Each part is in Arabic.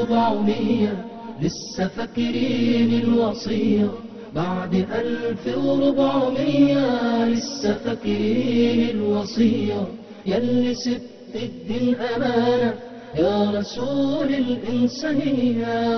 1400 لسه فاكرين الوصية. بعد 1400 لسه فاكرين الوصية. ياللي سبت الدين أمانة يا رسول الإنسانية.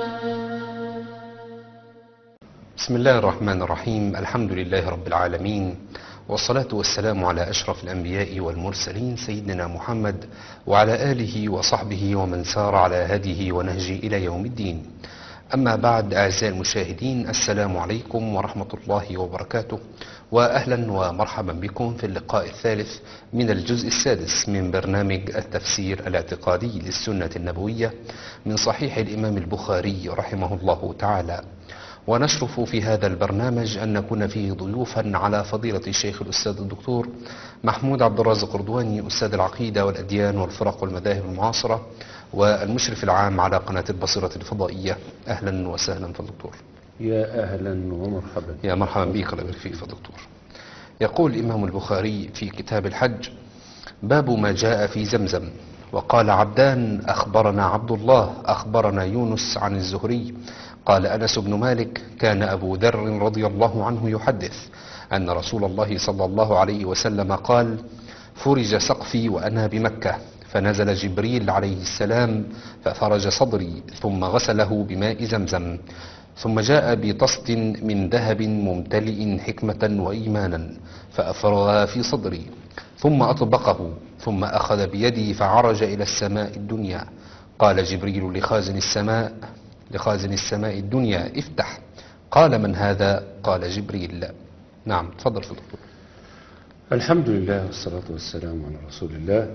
بسم الله الرحمن الرحيم. الحمد لله رب العالمين، والصلاة والسلام على أشرف الأنبياء والمرسلين سيدنا محمد وعلى آله وصحبه ومن سار على هديه ونهجه إلى يوم الدين. أما بعد، أعزائي المشاهدين، السلام عليكم ورحمة الله وبركاته، وأهلا ومرحبا بكم في اللقاء الثالث من الجزء السادس من برنامج التفسير الاعتقادي للسنة النبوية من صحيح الإمام البخاري رحمه الله تعالى. ونشرف في هذا البرنامج أن نكون فيه ضيوفا على فضيلة الشيخ الأستاذ الدكتور محمود عبد الرازق رضواني، أستاذ العقيدة والأديان والفرق والمذاهب المعاصرة والمشرف العام على قناة البصيرة الفضائية. أهلا وسهلا فالدكتور. يا أهلا ومرحبا. يا مرحبا بك، الله يبارك فيك فالدكتور. يقول الإمام البخاري في كتاب الحج: باب ما جاء في زمزم. وقال عبدان: أخبرنا عبد الله أخبرنا يونس عن الزهري قال: أنس بن مالك كان أبو ذر رضي الله عنه يحدث أن رسول الله صلى الله عليه وسلم قال: فرج سقفي وأنا بمكة، فنزل جبريل عليه السلام ففرج صدري ثم غسله بماء زمزم، ثم جاء بطست من ذهب ممتلئ حكمة وإيمانا فأفرغها في صدري، ثم أطبقه، ثم أخذ بيدي فعرج إلى السماء الدنيا. قال جبريل لخازن السماء الدنيا: افتح. قال: من هذا؟ قال: جبريل. نعم، تفضل في الدكتور. الحمد لله والصلاة والسلام على رسول الله.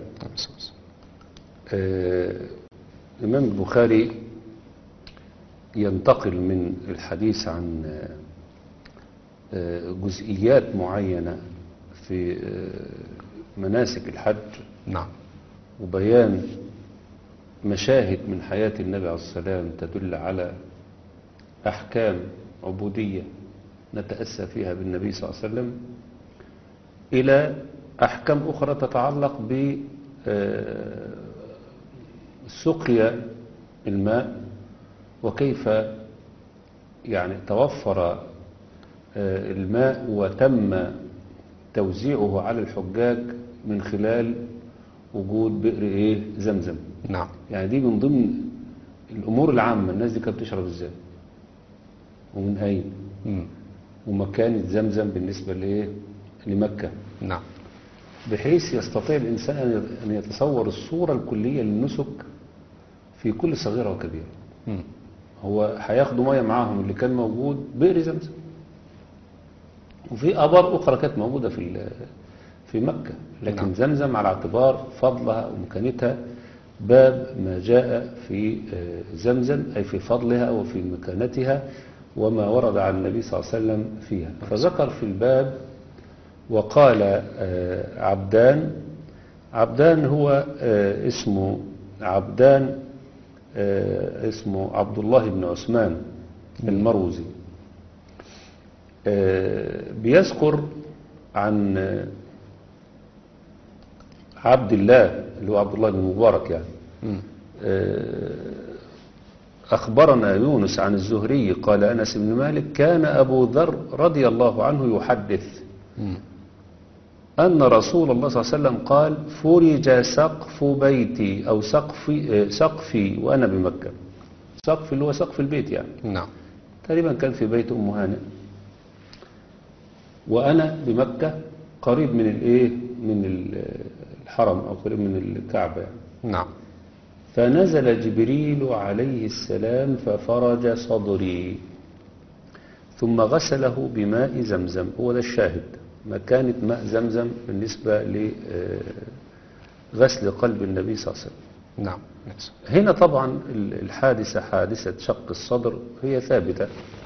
الإمام البخاري ينتقل من الحديث عن جزئيات معينة في مناسك الحج، نعم، وبيان مشاهد من حياة النبي عليه السلام تدل على أحكام عبودية نتأسى فيها بالنبي صلى الله عليه وسلم، إلى أحكام أخرى تتعلق بسقيا الماء، وكيف يعني توفر الماء وتم توزيعه على الحجاج من خلال وجود بئر زمزم. نعم، يعني دي من ضمن الأمور العامة. الناس دي كانت بتشرب ازاي ومن أين ومكانة زمزم بالنسبة لمكة. نعم، بحيث يستطيع الإنسان أن يتصور الصورة الكلية للنسك في كل صغيرة وكبيرة. هو هياخدوا مية معاهم اللي كان موجود بئر زمزم، وفي آبار أخرى كانت موجودة في مكة، لكن نعم. زمزم على اعتبار فضلها ومكانتها باب ما جاء في زمزم، أي في فضلها وفي مكانتها وما ورد عن النبي صلى الله عليه وسلم فيها. فذكر في الباب وقال عبدان هو اسمه عبدان، اسمه عبد الله بن عثمان المروزي. بيذكر عن عبد الله اللي هو عبد الله بن مبارك يعني. أخبرنا يونس عن الزهري قال: أنس بن مالك كان أبو ذر رضي الله عنه يحدث أن رسول الله صلى الله عليه وسلم قال: فرج سقف بيتي أو سقفي وأنا بمكة. سقف اللي هو سقف البيت يعني. نعم. تقريبا كان في بيت أم هانئ، وأنا بمكة قريب من الحرم أو قريب من الكعبة يعني. نعم. فنزل جبريل عليه السلام ففرج صدري ثم غسله بماء زمزم. هو ده الشاهد، مكانة ماء زمزم بالنسبة لغسل قلب النبي صلى الله عليه وسلم. نعم. هنا طبعا الحادثة حادثة شق الصدر هي ثابتة،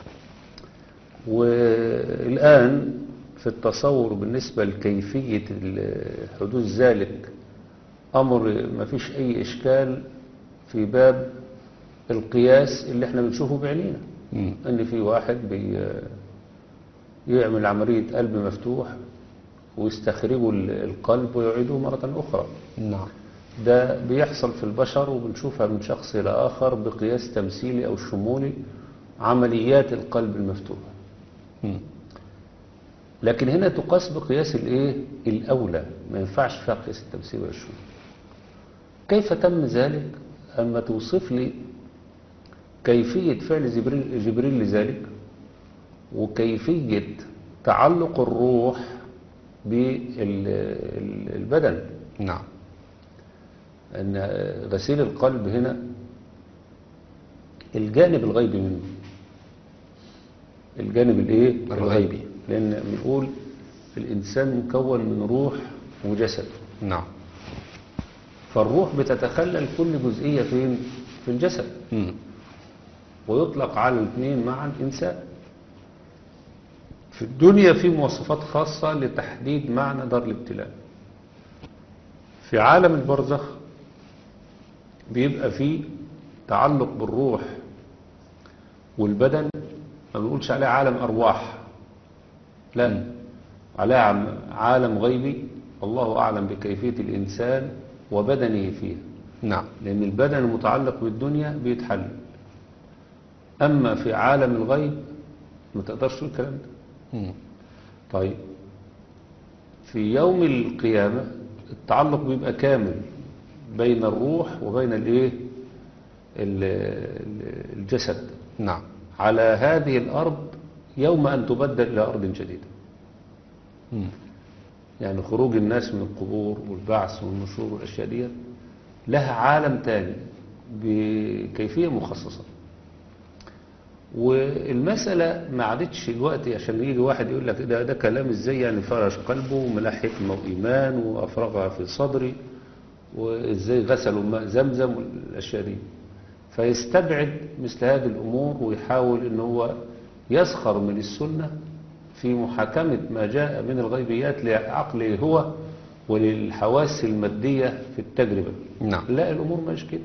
والآن في التصور بالنسبة لكيفية حدوث ذلك أمر ما فيش أي إشكال في باب القياس اللي احنا بنشوفه بعينينا. أن في واحد يعمل عملية قلب مفتوح ويستخرجوا القلب ويعيدوه مرة أخرى. نعم. ده بيحصل في البشر وبنشوفها من شخص إلى آخر بقياس تمثيلي أو شمولي، عمليات القلب المفتوح. مم. لكن هنا تقاس بقياس الايه الأولى، ما ينفعش فيها قياس التمثيل ولا الشمول. كيف تم ذلك؟ أما توصف لي كيفية فعل جبريل لذلك، وكيفية تعلق الروح بالبدن. نعم. أن غسيل القلب هنا الجانب الغيبي منه، الجانب الايه الغيبي، لأن بنقول الإنسان مكون من روح وجسد. نعم. فالروح بتتخلل كل جزئية فين؟ في الجسد. مم. ويطلق على الاثنين معا إنسان. في الدنيا في مواصفات خاصة لتحديد معنى دار الابتلاء. في عالم البرزخ بيبقى فيه تعلق بالروح والبدن، ما بنقولش عليه عالم أرواح، لا، عليه عالم غيبي الله أعلم بكيفية الإنسان وبدنه فيه. نعم. لأن البدن المتعلق بالدنيا بيتحلل، أما في عالم الغيب ما تقدرش تقول الكلام ده. مم. طيب في يوم القيامة التعلق بيبقى كامل بين الروح وبين الايه الجسد. نعم. على هذه الأرض يوم أن تبدل إلى أرض جديدة. مم. يعني خروج الناس من القبور والبعث والنشور والأشياء دي لها عالم تاني بكيفية مخصصة. والمسألة ما عادتش دلوقتي عشان يجي واحد يقول لك ده كلام ازاي، يعني فرش قلبه وملا حكمة وإيمان وأفرغها في صدري، وازاي غسلوا ماء زمزم والأشياء دي، فيستبعد مثل هذه الأمور ويحاول ان هو يسخر من السنة في محاكمة ما جاء من الغيبيات لعقله هو وللحواس المادية في التجربة. نعم. لا، الأمور مش كده،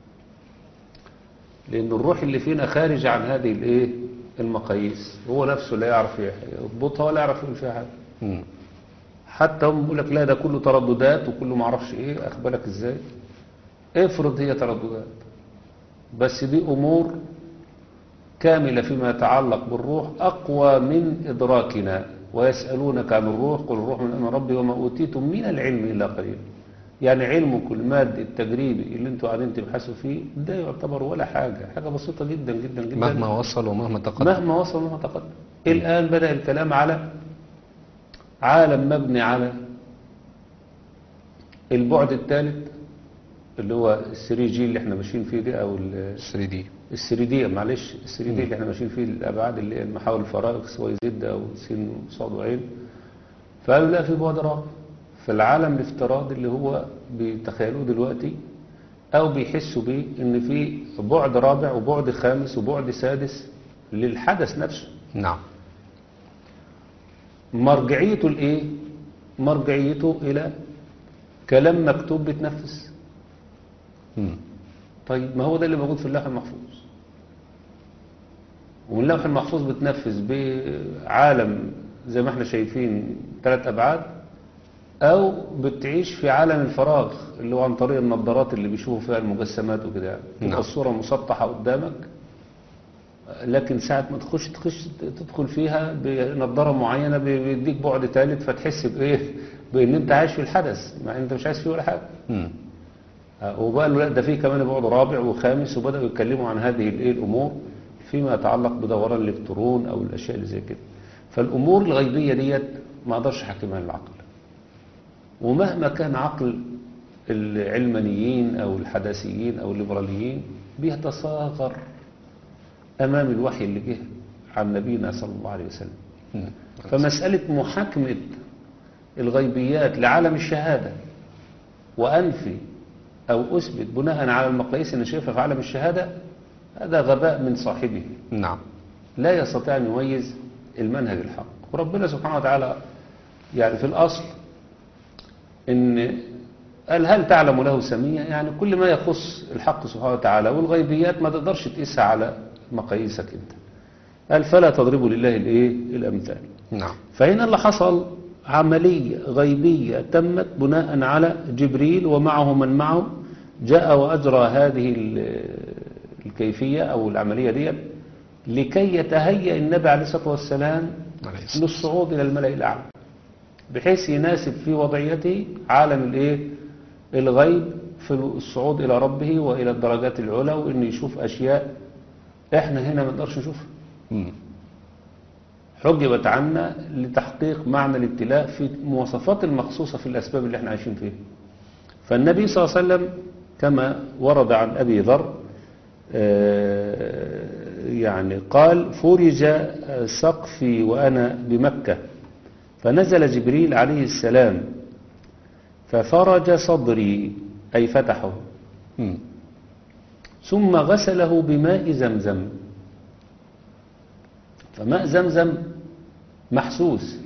لأن الروح اللي فينا خارج عن هذه الايه المقاييس، هو نفسه لا يعرف يضبطها ولا يعرف يقول فيها حاجة. مم. حتى هم يقول لك لا ده كله ترددات وكله ما اعرفش ايه، اخبرك ازاي؟ افرض هي ترددات، بس دي أمور كاملة فيما يتعلق بالروح أقوى من إدراكنا. ويسألونك عن الروح قل الروح من أمر ربي وما أوتيتم من العلم إلا قليلا. يعني علمكم المادي التجريبي اللي انتوا قاعدين تبحثوا فيه ده يعتبر ولا حاجة، حاجة بسيطة جدا جدا جدا، مهما وصل ومهما تقدم. مهما وصل ومهما تقدم. الآن بدأ الكلام على عالم مبني على البعد الثالث اللي هو الثري جي اللي احنا ماشيين فيه ده، او 3 دي. الثري دي، معلش الثري دي اللي احنا ماشيين فيه الابعاد اللي هي المحاور الفرائق سواء زد او س وصاد وعين. فقالوا لا، في بعد رابع في العالم الافتراضي اللي هو بيتخيلوه دلوقتي او بيحسوا بيه، ان في بعد رابع وبعد خامس وبعد سادس للحدث نفسه. نعم. مرجعيته الايه؟ مرجعيته الى كلام مكتوب بيتنفذ. مم. طيب ما هو ده اللي موجود في اللوح المحفوظ، ومن اللوح المحفوظ بتنفذ بعالم زي ما احنا شايفين 3 أبعاد، او بتعيش في عالم الفراغ اللي هو عن طريق النظارات اللي بيشوفوا فيها المجسمات وكده. يعني تبقى الصورة مسطحة قدامك، لكن ساعة ما تخش تدخل فيها بنظارة معينة بيديك بعد ثالث، فتحس بايه؟ بان انت عايش في الحدث مع ان انت مش عايش فيه ولا حاجة. مم. وبقى لا ده فيه كمان بعد رابع وخامس، وبدأوا يتكلموا عن هذه الايه الامور فيما يتعلق بدوران الالكترون او الاشياء اللي زي كده. فالامور الغيبية ديت ما اقدرش احكمها للعقل، ومهما كان عقل العلمانيين او الحداثيين او الليبراليين بيتصاغر امام الوحي اللي جه عن نبينا صلى الله عليه وسلم. مم. فمسألة محاكمة الغيبيات لعالم الشهادة وأنفي أو أثبت بناء على المقاييس اللي شايفها في عالم الشهادة، هذا غباء من صاحبه. نعم. لا يستطيع أن يميز المنهج الحق. وربنا سبحانه وتعالى يعني في الأصل إن قال هل تعلم له سمية، يعني كل ما يخص الحق سبحانه وتعالى والغيبيات ما تقدرش تقيسها على مقاييسك أنت. قال فلا تضربوا لله الأمثال. نعم. فهنا اللي حصل عملية غيبية تمت بناء على جبريل ومعه من معه جاء وأجرى هذه الكيفية أو العملية دي لكي يتهيأ النبي عليه الصلاة والسلام عليه الصلاة للصعود إلى الملأ الأعلى بحيث يناسب في وضعيته عالم الغيب في الصعود إلى ربه وإلى الدرجات العلى وإنه يشوف أشياء إحنا هنا ما نقدرش نشوفها. حجبت عنا لتحقيق معنى الابتلاء في المواصفات المخصوصة في الأسباب اللي احنا عايشين فيها. فالنبي صلى الله عليه وسلم كما ورد عن أبي ذر يعني قال فرج سقفي وأنا بمكة فنزل جبريل عليه السلام ففرج صدري أي فتحه ثم غسله بماء زمزم. فماء زمزم محسوس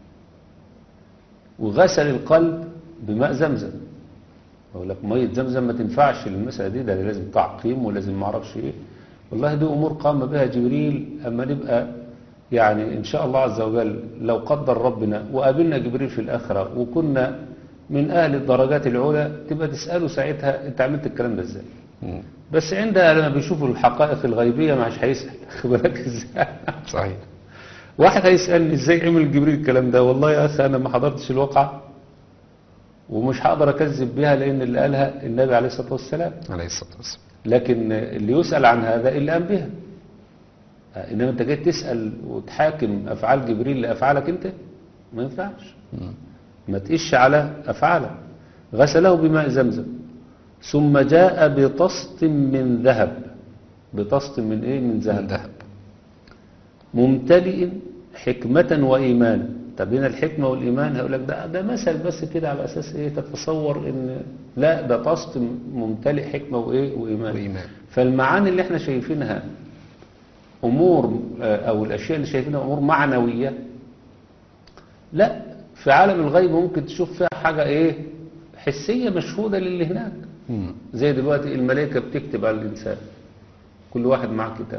وغسل القلب بماء زمزم. أقول لك مية زمزم ما تنفعش للمسألة دي، ده لازم تعقيم ولازم ما اعرفش ايه. والله دي أمور قام بها جبريل أما نبقى يعني إن شاء الله عز وجل لو قدر ربنا وقابلنا جبريل في الآخرة وكنا من أهل الدرجات العلى تبقى تسأله ساعتها أنت عملت الكلام ده إزاي. بس عندها لما بيشوفوا الحقائق الغيبية مش هيسأل بالك إزاي. صحيح. واحد هيسألني إزاي عمل جبريل الكلام ده، والله يا أخي أنا ما حضرتش الواقعة ومش هقدر أكذب بها لأن اللي قالها النبي عليه الصلاة والسلام عليه الصلاة والسلام. لكن اللي يسأل عن هذا اللي قام بها. إنما أنت جاي تسأل وتحاكم أفعال جبريل لأفعالك أنت ما ينفعش. ما تقش على أفعاله. غسله بماء زمزم ثم جاء بطست من ذهب. بطست من إيه؟ من ذهب ممتلئ حكمة وإيمانا. طب هنا الحكمة والإيمان هقول لك ده مثل بس كده على أساس إيه تتصور إن لا ده طست ممتلئ حكمة وإيه وإيمان. فالمعاني اللي احنا شايفينها أمور أو الأشياء اللي شايفينها أمور معنوية، لا في عالم الغيب ممكن تشوف فيها حاجة إيه حسية مشهودة للي هناك. زي دلوقتي الملائكة بتكتب على الإنسان، كل واحد معه كتاب.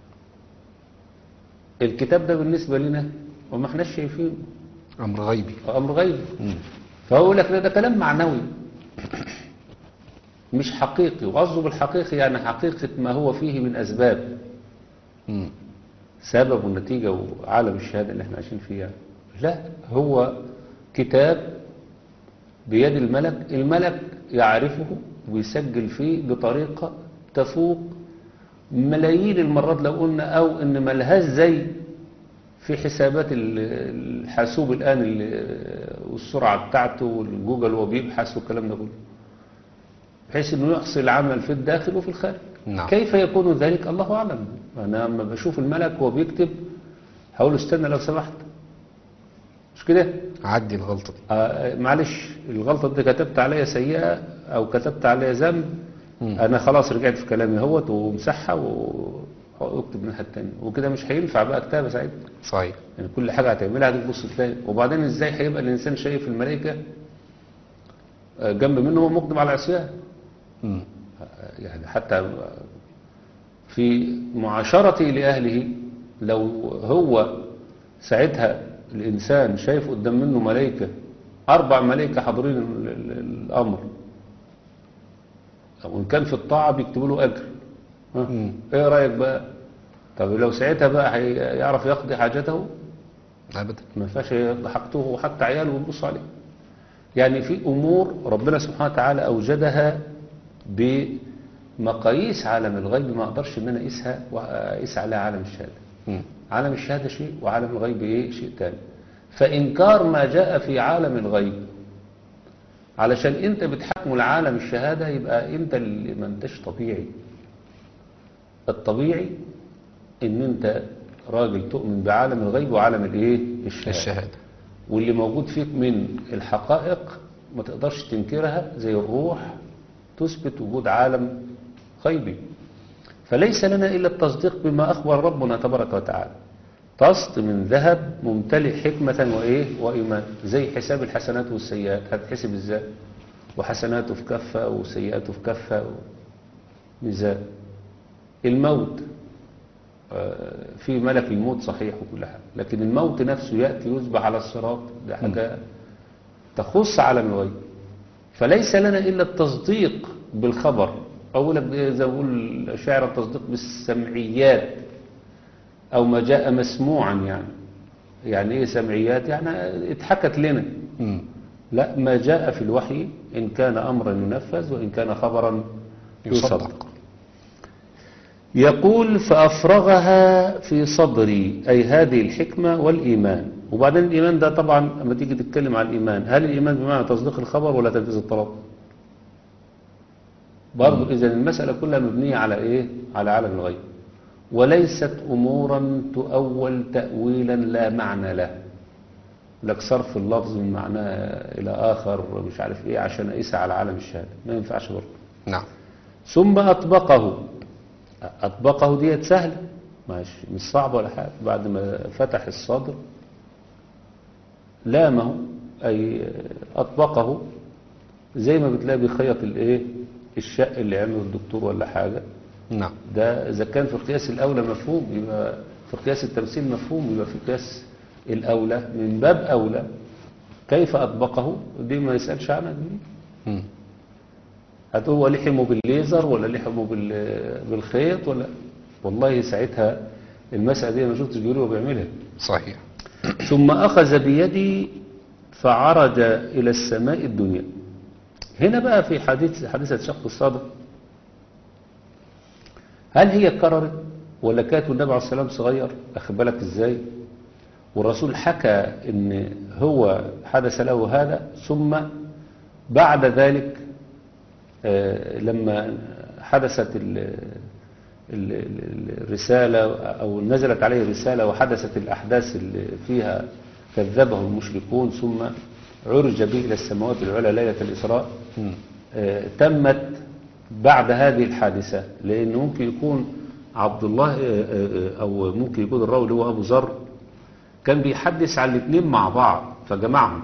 الكتاب ده بالنسبة لنا وما احناش شايفينه، أمر غيبي. أمر غيبي. فهو لك ده كلام معنوي مش حقيقي. وقصده بالحقيقي يعني حقيقة ما هو فيه من أسباب سبب والنتيجة وعالم الشهادة اللي احنا عايشين فيها. لا هو كتاب بيد الملك، الملك يعرفه ويسجل فيه بطريقة تفوق ملايين المرات لو قلنا، أو إن ملهاش زي في حسابات الحاسوب الآن والسرعة بتاعته والجوجل وهو بيبحث والكلام ده كله، بحيث إنه يحصي العمل في الداخل وفي الخارج. نعم. كيف يكون ذلك الله أعلم. أنا لما بشوف الملك وهو بيكتب هقول استنى لو سمحت، مش كده عدي الغلطة دي. معلش الغلطة دي كتبت عليها سيئة أو كتبت عليها ذنب، أنا خلاص رجعت في كلامي اهوت ومسحها واكتب من حد تاني، وكده مش هينفع بقى كتابة سعيد. صحيح. يعني كل حاجة هتعملها هتبص تلاقي. وبعدين ازاي هيبقى الإنسان شايف الملائكة جنب منه هو مقدم على العصيان. يعني حتى في معاشرته لأهله لو هو ساعتها الإنسان شايف قدام منه ملائكة 4 ملائكة حاضرين الأمر، وإن كان في الطاعة بيكتبوا له أجر. إيه رأيك بقى؟ طب لو ساعتها بقى هيعرف يقضي حاجته؟ أبدا. ما ينفعش حاجته وحتى عياله ويبص عليه. يعني في أمور ربنا سبحانه وتعالى أوجدها بمقاييس عالم الغيب ما أقدرش إن أنا أقيسها وأقيس عليها عالم الشهادة. عالم الشهادة شيء وعالم الغيب إيه شيء تاني. فإنكار ما جاء في عالم الغيب علشان أنت بتحكم العالم الشهادة يبقى أنت اللي ما انتش طبيعي. الطبيعي إن أنت راجل تؤمن بعالم الغيب وعالم الإيه الشهادة. واللي موجود فيك من الحقائق ما تقدرش تنكرها، زي الروح تثبت وجود عالم غيبي. فليس لنا إلا التصديق بما أخبر ربنا تبارك وتعالى. طست من ذهب ممتلئ حكمة وإيه وإيمان. زي حساب الحسنات والسيئات، هتحسب إزاي؟ وحسناته في كفة وسيئاته في كفة ميزان. الموت في ملك الموت صحيح وكل حاجة، لكن الموت نفسه يأتي يذبح على الصراط، ده حاجة تخص عالم الغيب. فليس لنا إلا التصديق بالخبر، أولا زي ما بقول شاعر التصديق بالسمعيات أو ما جاء مسموعا. يعني إيه سمعيات؟ يعني اتحكت لنا. لا، ما جاء في الوحي إن كان أمرا ينفذ وإن كان خبرا يصدق. يقول فأفرغها في صدري، أي هذه الحكمة والإيمان. وبعدين الإيمان ده طبعا لما تيجي تتكلم عن الإيمان، هل الإيمان بمعنى تصديق الخبر ولا تنفيذ الطلب؟ برضو إذا المسألة كلها مبنية على إيه؟ على عالم الغيب، وليست أمورا تؤول تأويلا لا معنى له، لك صرف اللفظ من معناه إلى آخر مش عارف إيه عشان أقيس على عالم الشهادة، ما ينفعش برضو. نعم. ثم أطبقه ديت سهلة، مش صعبة ولا حاجة. بعد ما فتح الصدر لامه، أي أطبقه، زي ما بتلاقي بيخيط الإيه الشق اللي عمله الدكتور ولا حاجة. نعم. ده إذا كان في قياس الأولى مفهوم، يبقى في قياس التمثيل مفهوم، يبقى في قياس الأولى من باب أولى. كيف أطبقه دي ما يسألش عنها دي. هتقول لحمه بالليزر ولا لحمه بالخيط ولا، والله ساعتها المسألة دي ما شفتش جيري وبيعملها. صحيح. ثم أخذ بيدي فعرج إلى السماء الدنيا. هنا بقى في حادثة شق الصدر، هل هي اتكررت ولا كانت والنبي عليه السلام صغير؟ أخد بالك إزاي؟ والرسول حكى إن هو حدث له هذا، ثم بعد ذلك لما حدثت الرسالة أو نزلت عليه الرسالة وحدثت الأحداث اللي فيها كذبه المشركون، ثم عرج به إلى السماوات العلى ليلة الإسراء، تمت بعد هذه الحادثة. لأن ممكن يكون عبد الله أو ممكن يكون الراوي اللي هو أبو ذر كان بيحدث عن الاثنين مع بعض فجمعهم،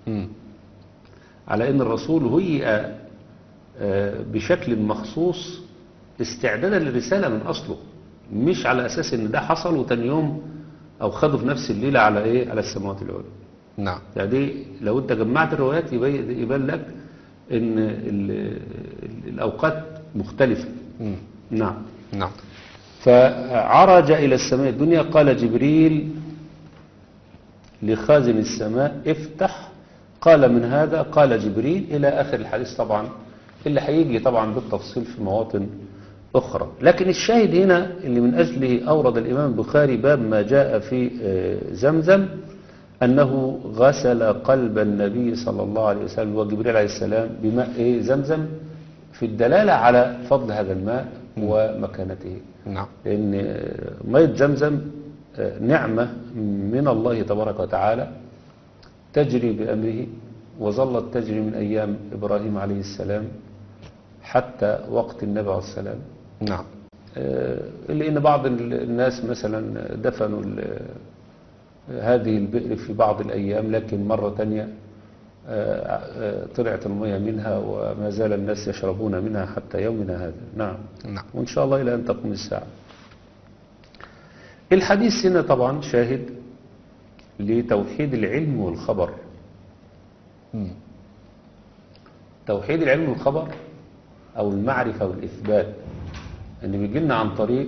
على أن الرسول هيئ بشكل مخصوص استعدادا للرسالة من أصله، مش على أساس أن ده حصل وتاني يوم أو خده في نفس الليلة على إيه، على السماوات العلى. نعم. يعني لو أنت جمعت الروايات يبان لك أن الأوقات مختلفة. نعم. نعم. فعرج إلى السماء الدنيا، قال جبريل لخازن السماء افتح، قال من هذا؟ قال جبريل، إلى آخر الحديث طبعا اللي هيجي طبعا بالتفصيل في مواطن أخرى. لكن الشاهد هنا اللي من أجله أورد الإمام البخاري باب ما جاء في زمزم، أنه غسل قلب النبي صلى الله عليه وسلم وجبريل عليه السلام بماء زمزم، في الدلالة على فضل هذا الماء ومكانته. نعم. لأن مية زمزم نعمة من الله تبارك وتعالى تجري بأمره، وظلت تجري من أيام إبراهيم عليه السلام حتى وقت النبي عليه السلام. نعم. لأن بعض الناس مثلا دفنوا هذه البئر في بعض الأيام، لكن مرة تانية طلعت المياه منها وما زال الناس يشربون منها حتى يومنا هذا. نعم. نعم. وإن شاء الله إلى أن تقوم الساعة. الحديث هنا طبعا شاهد لتوحيد العلم والخبر. توحيد العلم والخبر أو المعرفة والإثبات أن بيجي لنا عن طريق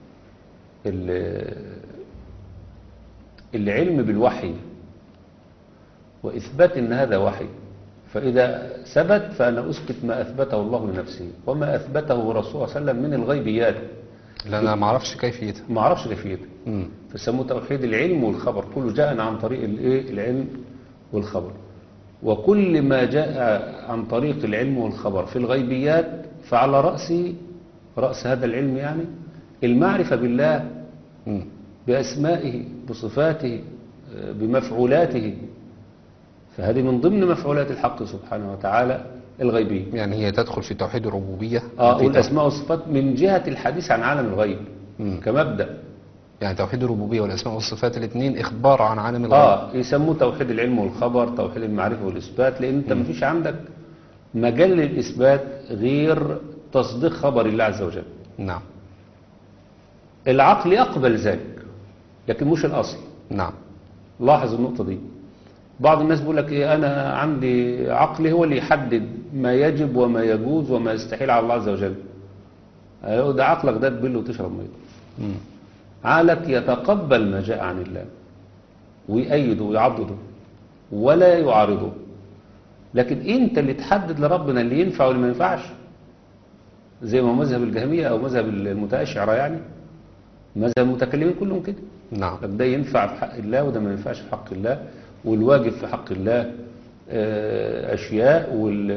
العلم بالوحي وإثبات أن هذا وحي. فإذا ثبت فأنا أثبت ما أثبته الله لنفسه وما أثبته رسول الله صلى الله عليه وسلم من الغيبيات، لا أنا ما أعرفش كيفيتها. ما أعرفش كيفيتها. فسموه توحيد العلم والخبر، كله جاءنا عن طريق العلم والخبر. وكل ما جاء عن طريق العلم والخبر في الغيبيات فعلى رأس هذا العلم يعني المعرفة بالله بأسمائه بصفاته بمفعولاته، فهذه من ضمن مفعولات الحق سبحانه وتعالى الغيبية. يعني هي تدخل في توحيد الربوبية والأسماء والصفات من جهة الحديث عن عالم الغيب كمبدأ. يعني توحيد الربوبية والأسماء والصفات الاثنين إخبار عن عالم الغيب. يسموه توحيد العلم والخبر، توحيد المعرفة والإثبات، لأن أنت مفيش عندك مجال للإثبات غير تصديق خبر الله عز وجل. نعم. العقل يقبل ذلك لكن مش الأصل. نعم. لاحظ النقطة دي. بعض الناس بيقول لك إيه، أنا عندي عقلي هو اللي يحدد ما يجب وما يجوز وما يستحيل على الله عز وجل. ده عقلك ده تبل وتشرب ميه. عقلك يتقبل ما جاء عن الله ويأيده ويعضده ولا يعارضه، لكن انت اللي تحدد لربنا اللي ينفع واللي ما ينفعش، زي ما مذهب الجهمية او مذهب المتأشعرة، يعني مذهب المتكلمين كلهم كده. نعم. ده ينفع في حق الله وده ما ينفعش في حق الله، والواجب في حق الله أشياء،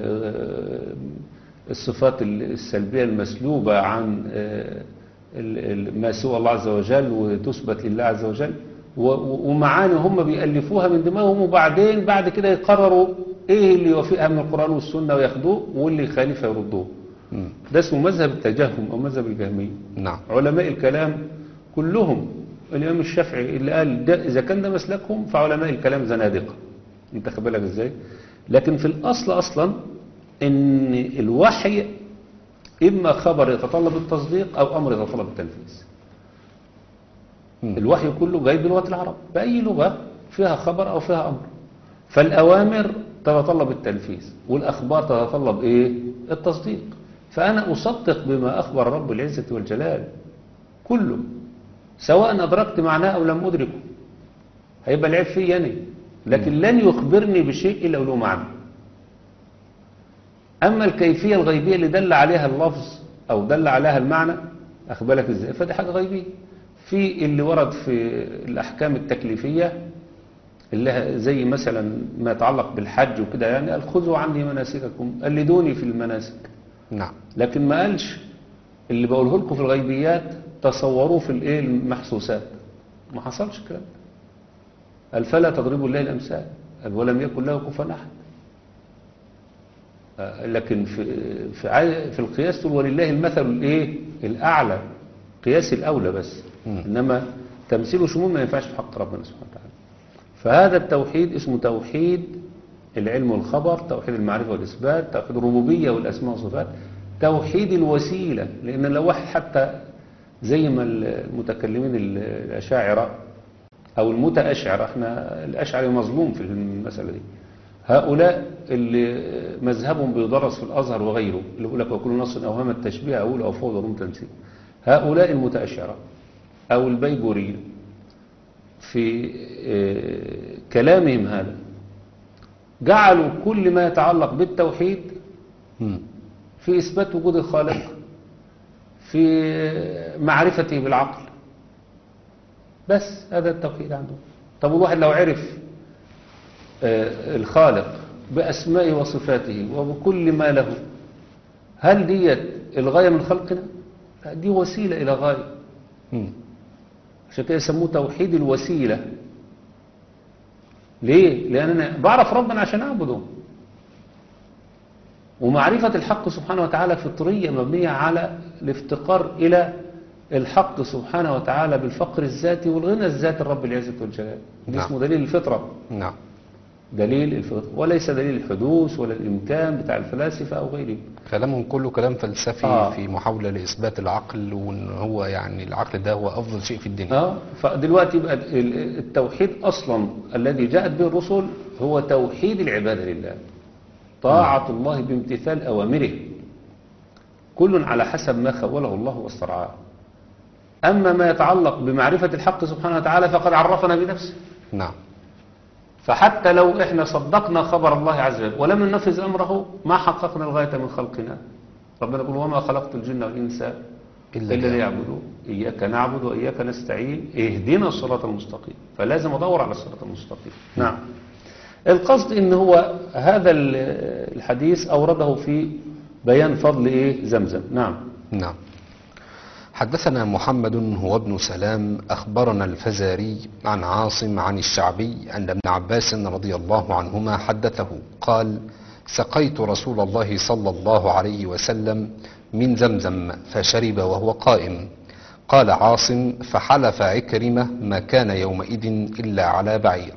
والصفات السلبية المسلوبة عن ما سوى الله عز وجل وتثبت لله عز وجل، ومعاني هم بيألفوها من دماغهم، وبعدين بعد كده يقرروا ايه اللي يوافقها من القرآن والسنة وياخدوه، واللي يخالفها يردوه. ده اسمه مذهب التجهم او مذهب الجهمية. نعم. علماء الكلام كلهم، الإمام الشافعي اللي قال ده إذا كان ده مسلكهم فعلماء الكلام زنادقة. انت خد بالك ازاي؟ لكن في الأصل أصلا إن الوحي إما خبر يتطلب التصديق أو أمر يتطلب التنفيذ. الوحي كله جاي بلغة العرب، بأي لغة فيها خبر أو فيها أمر، فالأوامر تتطلب التنفيذ والأخبار تتطلب إيه؟ التصديق. فأنا أصدق بما أخبر رب العزة والجلال كله، سواء أدركت معناه أو لم أدركه، هيبقى العيب فيه يعني، لكن لن يخبرني بشيء إلا له معنى. أما الكيفية الغيبية اللي دل عليها اللفظ أو دل عليها المعنى، أخبرك إزاي؟ فدي حاجة غيبية. في اللي ورد في الأحكام التكليفية اللي زي مثلا ما يتعلق بالحج وكده، يعني قال خذوا عني مناسككم، قلدوني في المناسك. نعم. لكن ما قالش اللي بقوله لكم في الغيبيات تصوروه في الايه المحسوسات. ما حصلش الكلام ده. قال فلا تضربوا الله الامثال، قال ولم يكن له كفوا احد. لكن في القياس تقول ولله المثل الايه الاعلى، قياس الاولى بس. انما تمثيل وشمول ما ينفعش في حق ربنا سبحانه وتعالى. فهذا التوحيد اسمه توحيد العلم والخبر، توحيد المعرفة والإثبات، توحيد الربوبية والأسماء والصفات، توحيد الوسيلة. لأن لو واحد حتى زي ما المتكلمين الأشاعرة أو المتأشعرة، احنا الأشعري مظلوم في المسألة دي، هؤلاء اللي مذهبهم بيدرس في الأزهر وغيره، اللي يقول لك وكل نص أوهم التشبيه أقول أو فوضى روم تمثيل، هؤلاء المتأشعرة أو البيجورية في كلامهم هذا جعلوا كل ما يتعلق بالتوحيد في إثبات وجود الخالق، في معرفته بالعقل، بس هذا التوحيد عندهم. طب والواحد لو عرف الخالق بأسمائه وصفاته وبكل ما له، هل ديت الغاية من خلقنا؟ لا، دي وسيلة إلى غاية. عشان كده يسموه توحيد الوسيلة. ليه؟ لأن أنا بعرف ربنا عشان أعبده، ومعرفة الحق سبحانه وتعالى فطرية مبنية على الافتقار إلى الحق سبحانه وتعالى بالفقر الذاتي والغنى الذاتي الرب العزة والجلال. نعم. اسمه دليل الفطرة. نعم. دليل الفطرة، وليس دليل الحدوث ولا الإمكان بتاع الفلاسفة أو غيره. كلامهم كله كلام فلسفي آه. في محاولة لإثبات العقل، وإن هو يعني العقل ده هو أفضل شيء في الدنيا. فدلوقتي يبقى التوحيد أصلا الذي جاءت به الرسل هو توحيد العبادة لله، طاعة الله بامتثال أوامره، كل على حسب ما خوله الله واسترعاه. أما ما يتعلق بمعرفة الحق سبحانه وتعالى فقد عرفنا بنفسه. نعم. فحتى لو احنا صدقنا خبر الله عز وجل ولم ننفذ أمره ما حققنا الغاية من خلقنا. ربنا يقول وما خلقت الجن والإنس إلا ليعبدوا، إياك نعبد وإياك نستعين اهدنا الصراط المستقيم. فلازم أدور على الصراط المستقيم. نعم. القصد إن هو هذا الحديث أورده في بيان فضل إيه زمزم. نعم. نعم. حدثنا محمد هو ابن سلام أخبرنا الفزاري عن عاصم عن الشعبي أن ابن عباس رضي الله عنهما حدثه قال سقيت رسول الله صلى الله عليه وسلم من زمزم فشرب وهو قائم. قال عاصم فحلف عكرمة ما كان يومئذ إلا على بعير.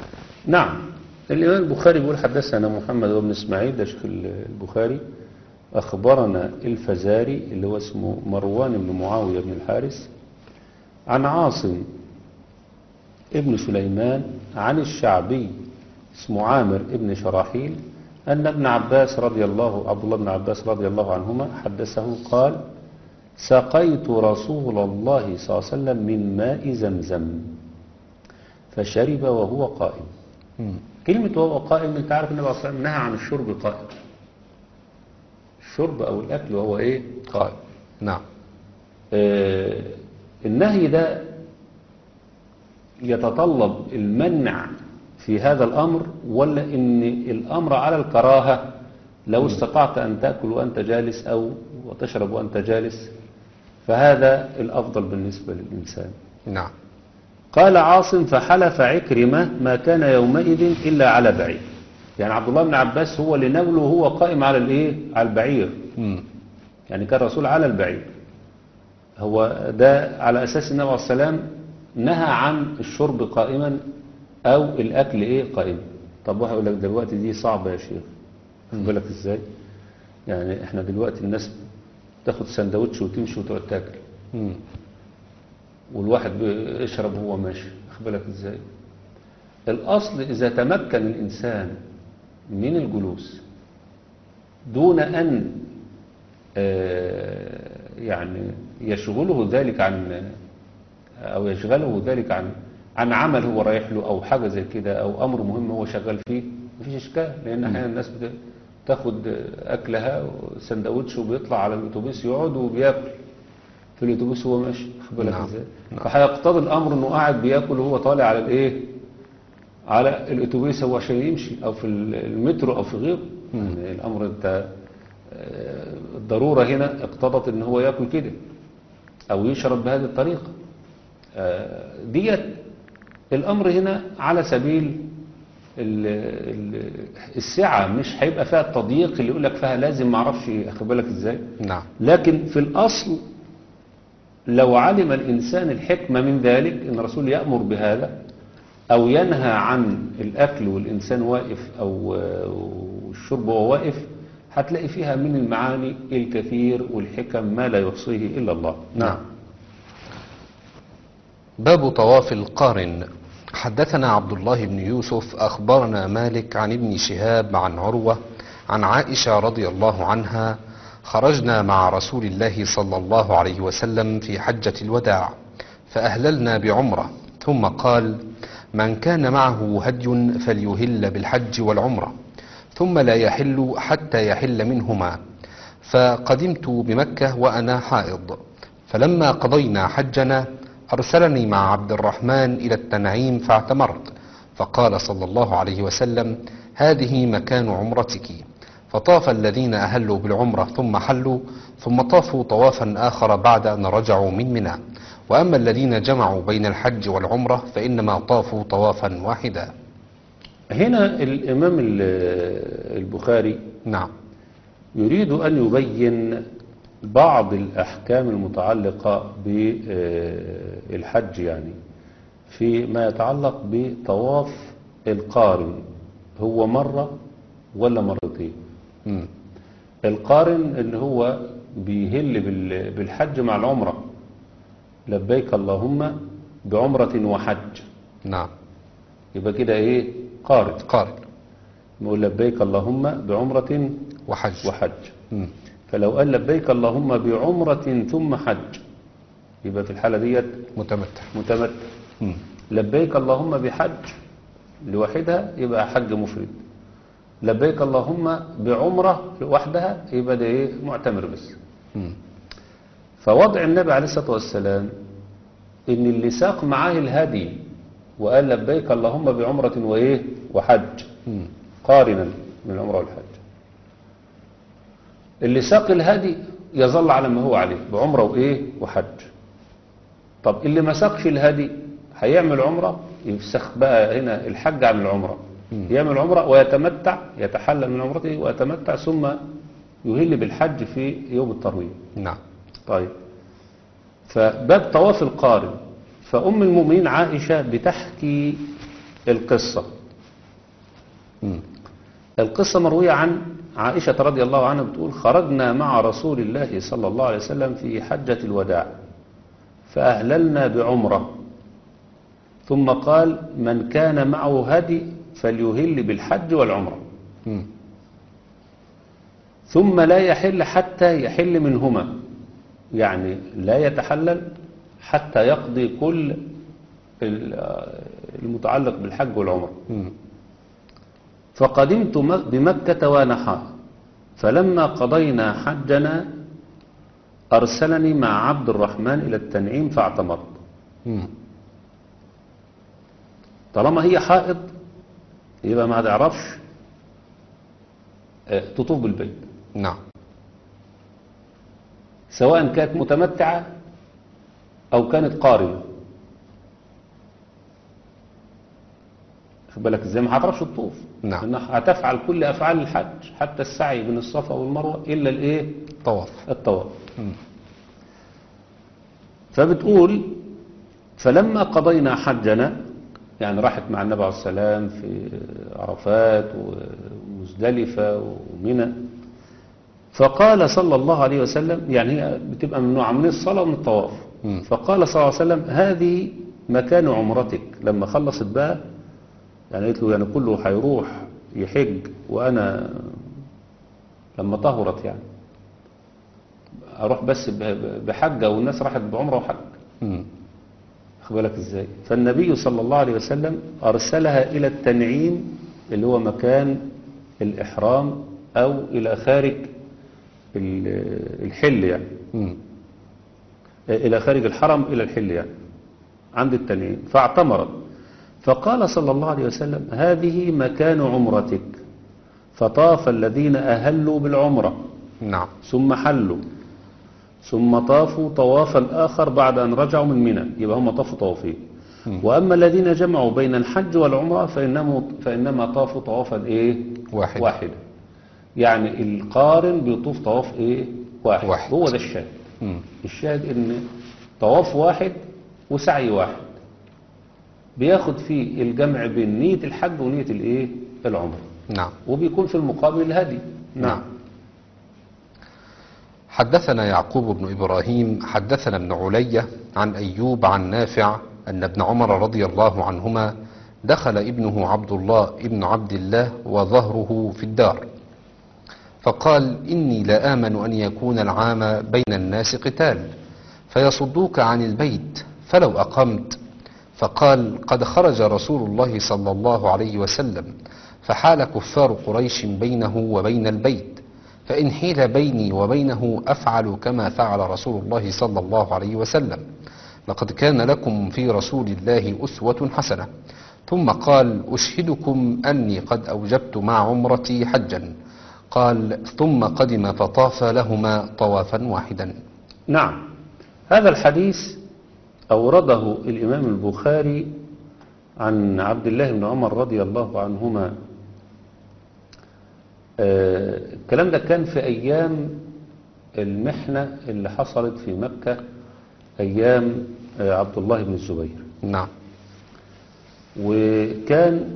نعم. الإمام البخاري يقول حدثنا محمد بن إسماعيل، ده شيخ البخاري، أخبرنا الفزاري اللي هو اسمه مروان بن معاوية بن الحارث عن عاصم ابن سليمان عن الشعبي اسمه عامر ابن شراحيل أن ابن عباس رضي الله عبد الله بن عباس رضي الله عنهما حدثه قال سقيت رسول الله صلى الله عليه وسلم من ماء زمزم فشرب وهو قائم. كلمة وهو قائم انت عارف النبي صلى الله عليه وسلم نهى عن الشرب قائم. الشرب أو الأكل وهو إيه؟ قائم. نعم. النهي ده يتطلب المنع في هذا الأمر ولا إن الأمر على الكراهة لو استطعت أن تأكل وأنت جالس أو وتشرب وأنت جالس فهذا الأفضل بالنسبة للإنسان. نعم. قال عاصم فحلف عكرمة ما كان يومئذ إلا على بعير. يعني عبد الله بن عباس هو اللي نوله وهو قائم على الإيه؟ على البعير. يعني كان الرسول على البعير. هو ده على أساس النبي عليه السلام نهى عن الشرب قائما أو الأكل إيه قائما. طب واحد يقول لك دلوقتي دي صعبة يا شيخ. خد بالك إزاي؟ يعني إحنا دلوقتي الناس تاخد سندوتش وتمشي وتقعد تاكل. والواحد بيشرب وهو ماشي. خد بالك إزاي؟ الأصل إذا تمكن الإنسان من الجلوس دون أن يعني يشغله ذلك عن أو يشغله ذلك عن عمل هو رايح له أو حاجة زي كده أو أمر مهم هو شغال فيه مفيش إشكال. لأن أحيانا الناس بتاخد أكلها سندوتش وبيطلع على الأتوبيس يقعد وبياكل في الأتوبيس وهو ماشي. خد بالك إزاي؟ فهيقتضي الأمر إنه قاعد بياكل وهو طالع على الإيه؟ على الأتوبيس هو عشان يمشي أو في المترو أو في غيره. يعني الأمر أنت الضرورة هنا اقتضت إن هو ياكل كده أو يشرب بهذه الطريقة. ديت الأمر هنا على سبيل السعة مش هيبقى فيها التضييق اللي يقول لك فيها لازم ما اعرفش أخد بالك إزاي. نعم. لكن في الأصل لو علم الإنسان الحكمة من ذلك إن الرسول يأمر بهذا أو ينهى عن الأكل والإنسان واقف أو الشرب وهو واقف هتلاقي فيها من المعاني الكثير والحكم ما لا يحصيه إلا الله. نعم. باب طواف القارن. حدثنا عبد الله بن يوسف أخبرنا مالك عن ابن شهاب عن عروة عن عائشة رضي الله عنها خرجنا مع رسول الله صلى الله عليه وسلم في حجة الوداع فأهللنا بعمرة ثم قال من كان معه هدي فليهل بالحج والعمرة ثم لا يحل حتى يحل منهما. فقدمت بمكة وأنا حائض فلما قضينا حجنا أرسلني مع عبد الرحمن إلى التنعيم فاعتمرت فقال صلى الله عليه وسلم هذه مكان عمرتك. فطاف الذين أهلوا بالعمرة ثم حلوا ثم طافوا طوافا آخر بعد أن رجعوا من منى. وأما الذين جمعوا بين الحج والعمرة فإنما طافوا طوافا واحدا. هنا الإمام البخاري نعم يريد أن يبين بعض الأحكام المتعلقة بالحج يعني فيما يتعلق بطواف القارن هو مرة ولا مرتين. القارن اللي هو بيهل بالحج مع العمرة لبيك اللهم بعمرة وحج. نعم يبقى كده ايه قارن نقول لبيك اللهم بعمرة وحج. فلو قال لبيك اللهم بعمرة ثم حج يبقى في الحالة ديت متمتع. لبيك اللهم بحج لوحدها يبقى حج مفرد. لبيك اللهم بعمرة لوحدها يبقى ده ايه معتمر بس. فوضع النبي عليه الصلاة والسلام ان اللي ساق معاه الهدي وقال لبيك اللهم بعمرة وايه وحج قارنا من العمرة والحج اللي ساق الهدي يظل على ما هو عليه بعمرة وايه وحج. طب اللي ما ساقش الهدي هيعمل عمرة يفسخ بقى هنا الحج عن العمرة. يعمل عمرة ويتمتع يتحلل من عمرته ويتمتع ثم يهل بالحج في يوم التروية. نعم. طيب فباب طواف القارن فأم المؤمنين عائشة بتحكي القصة. القصة مروية عن عائشة رضي الله عنها بتقول خرجنا مع رسول الله صلى الله عليه وسلم في حجة الوداع فأهللنا بعمرة ثم قال من كان معه هدي فليهل بالحج والعمرة مم. ثم لا يحل حتى يحل منهما، يعني لا يتحلل حتى يقضي كل المتعلق بالحج والعمرة. مم. فقدمت بمكة وأنا حائض، فلما قضينا حجنا أرسلني مع عبد الرحمن إلى التنعيم فاعتمرت. مم. طالما هي حائض يبقى ما تعرفش تطوف بالبيت، نعم. سواء كانت متمتعة أو كانت قارنة. خد بالك ازاي؟ ما هتعرفش تطوف، نعم. لأنها هتفعل كل أفعال الحج حتى السعي بين الصفا والمروة إلا الإيه؟ طواف. الطواف. مم. فبتقول فلما قضينا حجنا، يعني راحت مع النبي عليه السلام في عرفات ومزدلفة ومنى، فقال صلى الله عليه وسلم، يعني هي بتبقى من نوع من الصلاة ومن الطواف، مم. فقال صلى الله عليه وسلم هذه مكان عمرتك. لما خلصت بقى يعني قلت له يعني كله هيروح يحج وأنا لما طهرت يعني أروح بس بحجة والناس راحت بعمرة وحج. مم. خد بالك ازاي؟ فالنبي صلى الله عليه وسلم أرسلها إلى التنعيم اللي هو مكان الإحرام أو إلى خارج الحل يعني، مم. إلى خارج الحرم إلى الحل يعني عند التنعيم فاعتمرت. فقال صلى الله عليه وسلم هذه مكان عمرتك، فطاف الذين أهلوا بالعمرة نعم. ثم حلوا ثم طافوا طوافا آخر بعد أن رجعوا من منى، يبقى هم طافوا طوافين. وأما الذين جمعوا بين الحج والعمرة فإنما طافوا طوافا إيه؟ واحدا. يعني القارن بيطوف طواف إيه؟ واحد. هو ده الشاهد. مم. الشاهد إن طواف واحد وسعي واحد بياخد فيه الجمع بين نية الحج ونية الإيه؟ العمرة. نعم. وبيكون في المقابل الهدي. نعم. حدثنا يعقوب بن إبراهيم حدثنا ابن علية عن أيوب عن نافع أن ابن عمر رضي الله عنهما دخل ابنه عبد الله ابن عبد الله وظهره في الدار، فقال إني لا آمن أن يكون العام بين الناس قتال فيصدوك عن البيت فلو أقمت. فقال قد خرج رسول الله صلى الله عليه وسلم فحال كفار قريش بينه وبين البيت، فإن حيل بيني وبينه أفعل كما فعل رسول الله صلى الله عليه وسلم، لقد كان لكم في رسول الله أسوة حسنة. ثم قال أشهدكم أني قد أوجبت مع عمرتي حجا. قال ثم قدم فطاف لهما طوافا واحدا. نعم. هذا الحديث أورده الإمام البخاري عن عبد الله بن عمر رضي الله عنهما. الكلام ده كان في أيام المحنة اللي حصلت في مكة أيام عبد الله بن الزبير. نعم. وكان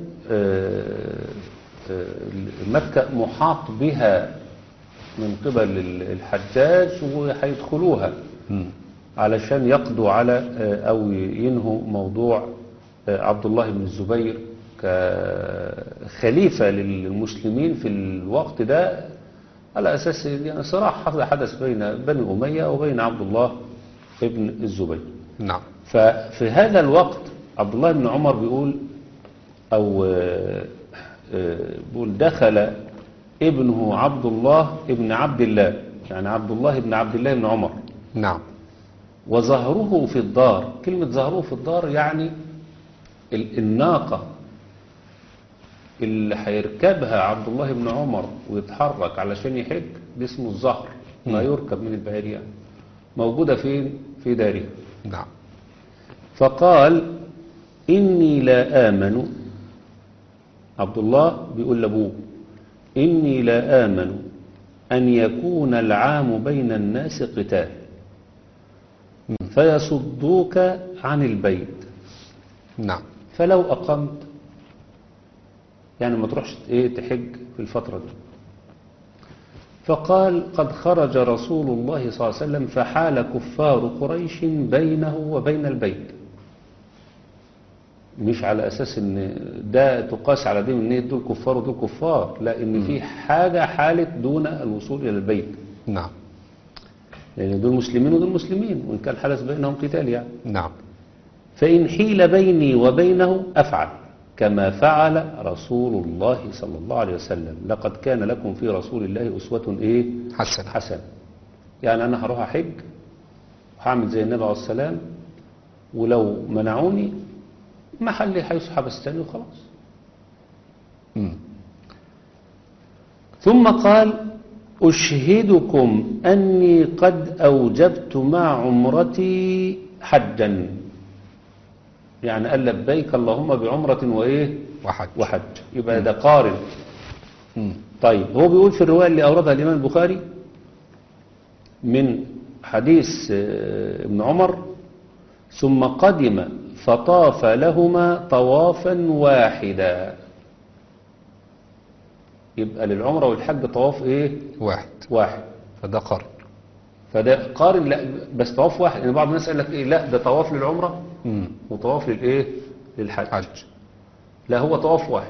مكة محاط بها من قبل الحجاج وهيدخلوها علشان يقضوا على أو ينهوا موضوع عبد الله بن الزبير كخليفة للمسلمين في الوقت ده، على أساس يعني صراع حدث بين بني أمية وبين عبد الله بن الزبير. نعم. ففي هذا الوقت عبد الله بن عمر بيقول بيقول دخل ابنه عبد الله ابن عبد الله، يعني عبد الله بن عبد الله بن عمر. نعم. وظهره في الدار. كلمة ظهره في الدار يعني الناقة اللي هيركبها عبد الله بن عمر ويتحرك علشان يحج دي اسمه الظهر، ما يركب من البعير يعني، موجودة فين؟ في داره. نعم. فقال إني لا آمن، عبد الله بيقول لأبوه إني لا آمن أن يكون العام بين الناس قتال فيصدوك عن البيت. نعم. فلو أقمت، يعني ما تروحش تحج في الفترة دي، فقال قد خرج رسول الله صلى الله عليه وسلم فحال كفار قريش بينه وبين البيت. مش على أساس ان ده تقاس على دي ان دول كفار ودول كفار، لا، ان في حاجة حالت دون الوصول إلى البيت، نعم. لأن دول مسلمين ودول مسلمين، وإن كان حدث بينهم قتال يعني. نعم. فإن حيل بيني وبينه أفعل كما فعل رسول الله صلى الله عليه وسلم، لقد كان لكم في رسول الله أسوة إيه؟ حسنة. يعني أنا هروح أحج وهعمل زي النبي عليه السلام، ولو منعوني محلي حيث حبستني وخلاص. ثم قال أشهدكم أني قد أوجبت مع عمرتي حجا، يعني قال لبيك اللهم بعمرة وإيه وحج، يبقى ده قارن. طيب هو بيقول في الرواية اللي أوردها الإمام البخاري من حديث ابن عمر ثم قدم فطاف لهما طوافا واحدا، يبقى للعمرة والحج طواف ايه؟ واحد. فده قارن. فده قارن، لا بس طواف واحد، يعني بعض الناس قال لك ايه، لا ده طواف للعمرة وطواف للايه؟ للحج. لا، هو طواف واحد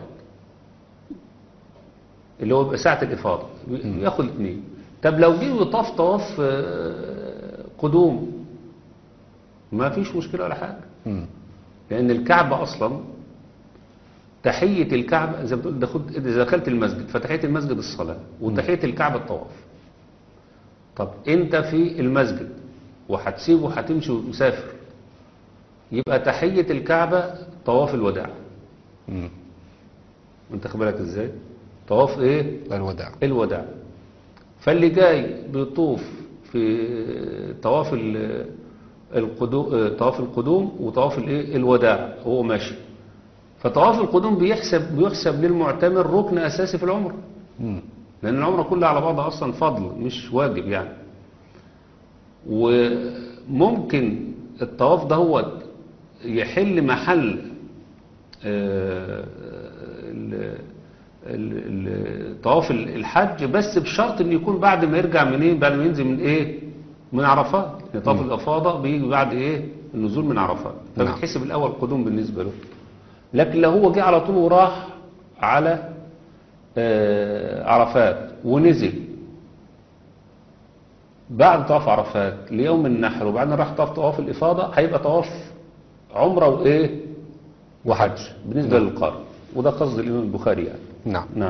اللي هو بيبقى ساعة الإفاضة، ياخد اثنين. طب لو جه وطاف طواف قدوم ما فيش مشكلة ولا حاجة، لأن الكعبة أصلا تحية الكعبة زي ما بتقول إذا دخلت المسجد فتحية المسجد الصلاة وتحية الكعبة الطواف. طب أنت في المسجد وهتسيبه هتمشي ومسافر، يبقى تحية الكعبة طواف الوداع. أنت خد بالك إزاي؟ طواف إيه؟ الوداع. فاللي جاي بيطوف في طواف القدوم وطواف الايه؟ الوداع وهو ماشي. فطواف القدوم بيحسب للمعتمر ركن اساسي في العمره، لان العمره كلها على بعضها اصلا فضل مش واجب يعني. وممكن الطواف ده هو يحل محل طواف الحج، بس بشرط ان يكون بعد ما يرجع من ايه؟ بعد ما ينزل من ايه؟ من عرفات. طواف الافاضه بيجي بعد ايه؟ النزول من عرفات، فبيتحسب الاول قدوم بالنسبه له. لكن لو هو جه على طول وراح على عرفات ونزل بعد طواف عرفات ليوم النحر وبعدين راح طواف الافاضه، هيبقى طواف عمره وايه؟ وحج بالنسبه للقارئ. وده قصد الامام البخاري يعني. نعم.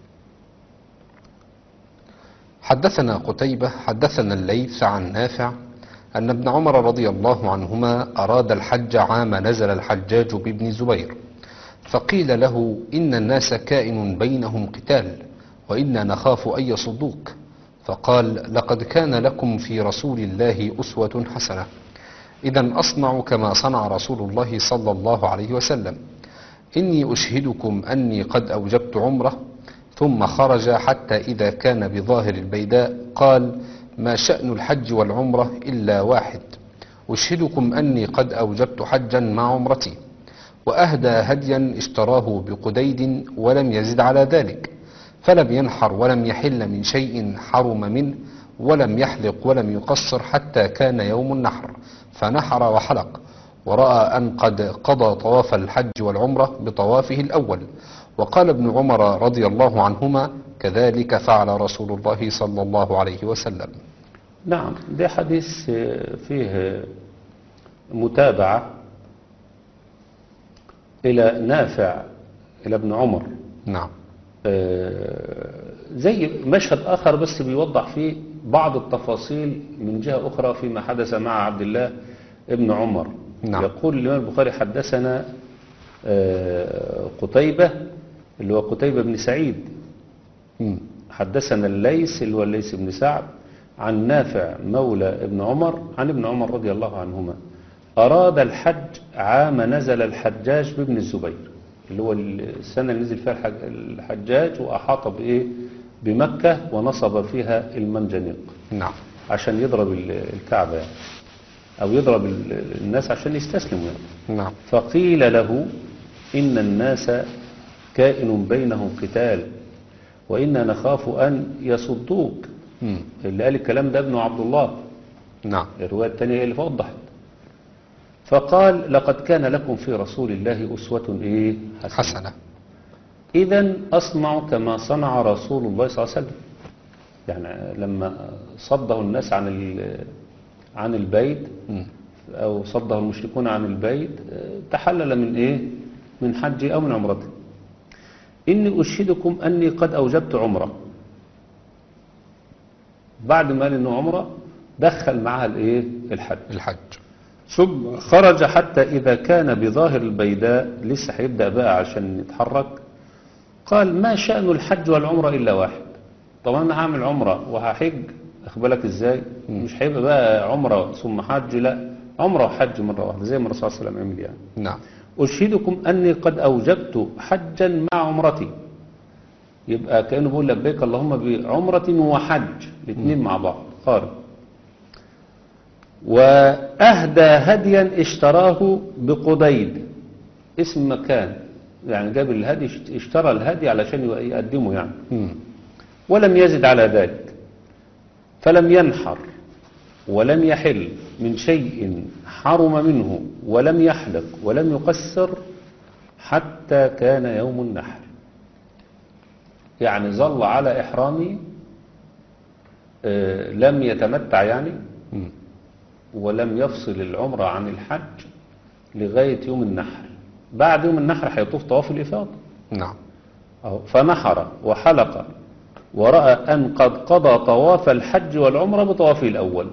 حدثنا قتيبة حدثنا الليث عن نافع أن ابن عمر رضي الله عنهما أراد الحج عام نزل الحجاج بابن زبير، فقيل له إن الناس كائن بينهم قتال وإنا نخاف أن يصدوك، فقال لقد كان لكم في رسول الله أسوة حسنة، إذا أصنع كما صنع رسول الله صلى الله عليه وسلم. إني أشهدكم أني قد أوجبت عمرة. ثم خرج حتى إذا كان بظاهر البيداء قال ما شأن الحج والعمرة إلا واحد، أشهدكم أني قد أوجبت حجا مع عمرتي. وأهدى هديا اشتراه بقديد ولم يزد على ذلك، فلم ينحر ولم يحل من شيء حرم منه، ولم يحلق ولم يقصر حتى كان يوم النحر، فنحر وحلق، ورأى أن قد قضى طواف الحج والعمرة بطوافه الأول. وقال ابن عمر رضي الله عنهما كذلك فعل رسول الله صلى الله عليه وسلم. نعم، ده حديث فيه متابعة إلى نافع إلى ابن عمر. نعم. زي مشهد آخر بس بيوضح فيه بعض التفاصيل من جهة أخرى فيما حدث مع عبد الله ابن عمر. نعم. يقول الإمام البخاري حدثنا قتيبة اللي هو قتيبة بن سعيد، حدثنا الليث اللي هو الليث بن سعد عن نافع مولى ابن عمر عن ابن عمر رضي الله عنهما أراد الحج عام نزل الحجاج بابن الزبير، اللي هو السنة اللي نزل فيها الحجاج وأحاط بإيه؟ بمكة ونصب فيها المنجنيق. نعم. عشان يضرب الكعبة يعني، أو يضرب الناس عشان يستسلموا يعني. نعم. فقيل له إن الناس كائن بينهم قتال وإنا نخاف أن يصدوك. اللي قال الكلام ده ابن عبد الله. نعم. الرواية الثانية هي اللي فوضحت. فقال لقد كان لكم في رسول الله أسوة إيه؟ حسنة. إذا أصنع كما صنع رسول الله صلى الله عليه وسلم. يعني لما صده الناس عن البيت أو صده المشركون عن البيت، تحلل من إيه؟ من حج أو من عمرته. إني أشهدكم أني قد أوجبت عمرة. بعد ما قال إنه عمرة دخل معها الإيه؟ الحج. ثم خرج حتى إذا كان بظاهر البيداء، لسه هيبدأ بقى عشان يتحرك، قال ما شأن الحج والعمرة إلا واحد. طبعا أنا هعمل عمرة وهحج، أخبرك إزاي؟ مش هيبقى بقى عمرة ثم حج، لا، عمرة وحج مرة واحدة زي ما الرسول صلى الله عليه وسلم عمل يعني. نعم. أشهدكم أني قد أوجبت حجا مع عمرتي. يبقى كأنه بيقول لبيك اللهم بعمرة وحج الاثنين مع بعض قارن. وأهدى هديا اشتراه بقديد، اسم مكان، يعني جاب الهدي، اشترى الهدي علشان يقدمه يعني. ولم يزد على ذلك، فلم ينحر ولم يحل من شيء حرم منه، ولم يحلق ولم يقصر حتى كان يوم النحر. يعني ظل على إحرامه، لم يتمتع يعني، ولم يفصل العمرة عن الحج لغاية يوم النحر. بعد يوم النحر هيطوف طواف الإفاضة. نعم. فنحر وحلق، ورأى أن قد قضى طواف الحج والعمرة بطوافه الأول،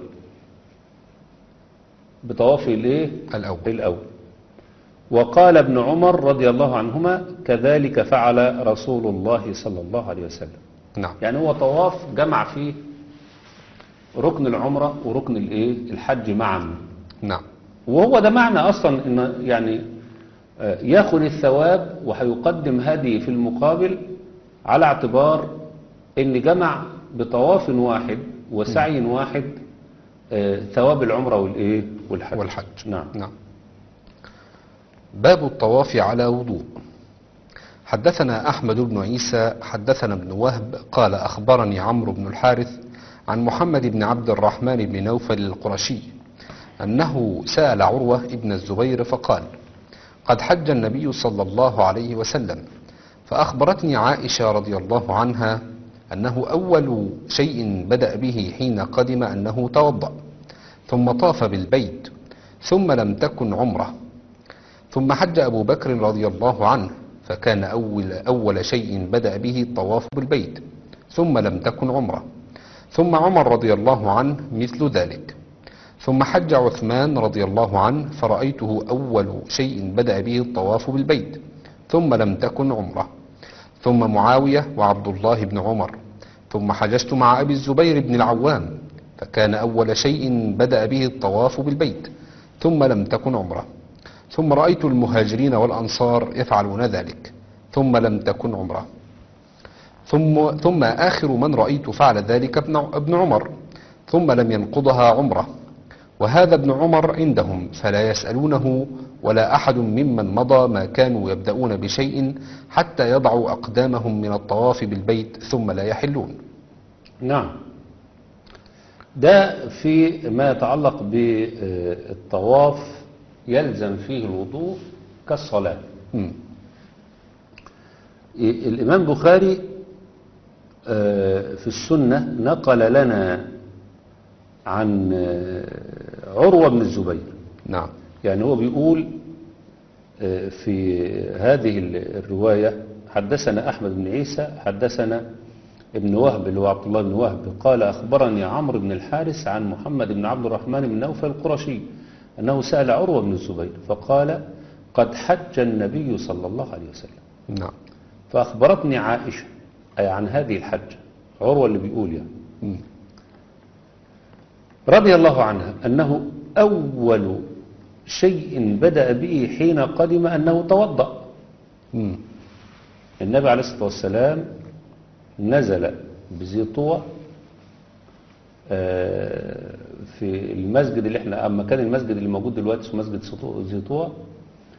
بطوافه الأول. وقال ابن عمر رضي الله عنهما كذلك فعل رسول الله صلى الله عليه وسلم. نعم. يعني هو طواف جمع فيه ركن العمرة وركن الحج معا. نعم. وهو ده معنى أصلا إن يعني ياخذ الثواب وهيقدم هدي في المقابل، على اعتبار إن جمع بطواف واحد وسعي واحد ثواب العمرة والحج. نعم. نعم. باب الطواف على وضوء. حدثنا أحمد بن عيسى حدثنا ابن وهب قال أخبرني عمرو بن الحارث عن محمد بن عبد الرحمن بن نوفل القرشي أنه سأل عروة ابن الزبير فقال قد حج النبي صلى الله عليه وسلم، فأخبرتني عائشة رضي الله عنها أنه أول شيء بدأ به حين قدم أنه توضأ، ثم طاف بالبيت، ثم لم تكن عمره، ثم حج أبو بكر رضي الله عنه، فكان أول شيء بدأ به الطواف بالبيت، ثم لم تكن عمره، ثم عمر رضي الله عنه مثل ذلك، ثم حج عثمان رضي الله عنه، فرأيته أول شيء بدأ به الطواف بالبيت، ثم لم تكن عمره، ثم معاوية وعبد الله بن عمر، ثم حججت مع أبي الزبير بن العوام، فكان أول شيء بدأ به الطواف بالبيت، ثم لم تكن عمره، ثم رأيت المهاجرين والأنصار يفعلون ذلك، ثم لم تكن عمره، ثم آخر من رأيت فعل ذلك ابن عمر، ثم لم ينقضها عمره، وهذا ابن عمر عندهم فلا يسألونه ولا أحد ممن مضى ما كانوا يبدأون بشيء حتى يضعوا أقدامهم من الطواف بالبيت ثم لا يحلون. نعم. ده في ما يتعلق بالطواف يلزم فيه الوضوء كالصلاة. الإمام البخاري في السنة نقل لنا عن عروة بن الزبير. نعم. يعني هو بيقول في هذه الرواية حدثنا أحمد بن عيسى حدثنا ابن وهب اللي هو عبد الله بن وهب قال أخبرني عمرو بن الحارث عن محمد بن عبد الرحمن بن نوفل القرشي أنه سأل عروة بن الزبير فقال قد حج النبي صلى الله عليه وسلم. نعم. فأخبرتني عائشة أي عن هذه الحجة، عروة اللي بيقول يعني رضي الله عنها أنه أول شيء بدأ به حين قدم أنه توضأ. النبي عليه الصلاة والسلام نزل بذي طوى في المسجد اللي احنا مكان المسجد اللي موجود دلوقتي اسمه مسجد ذي طوى،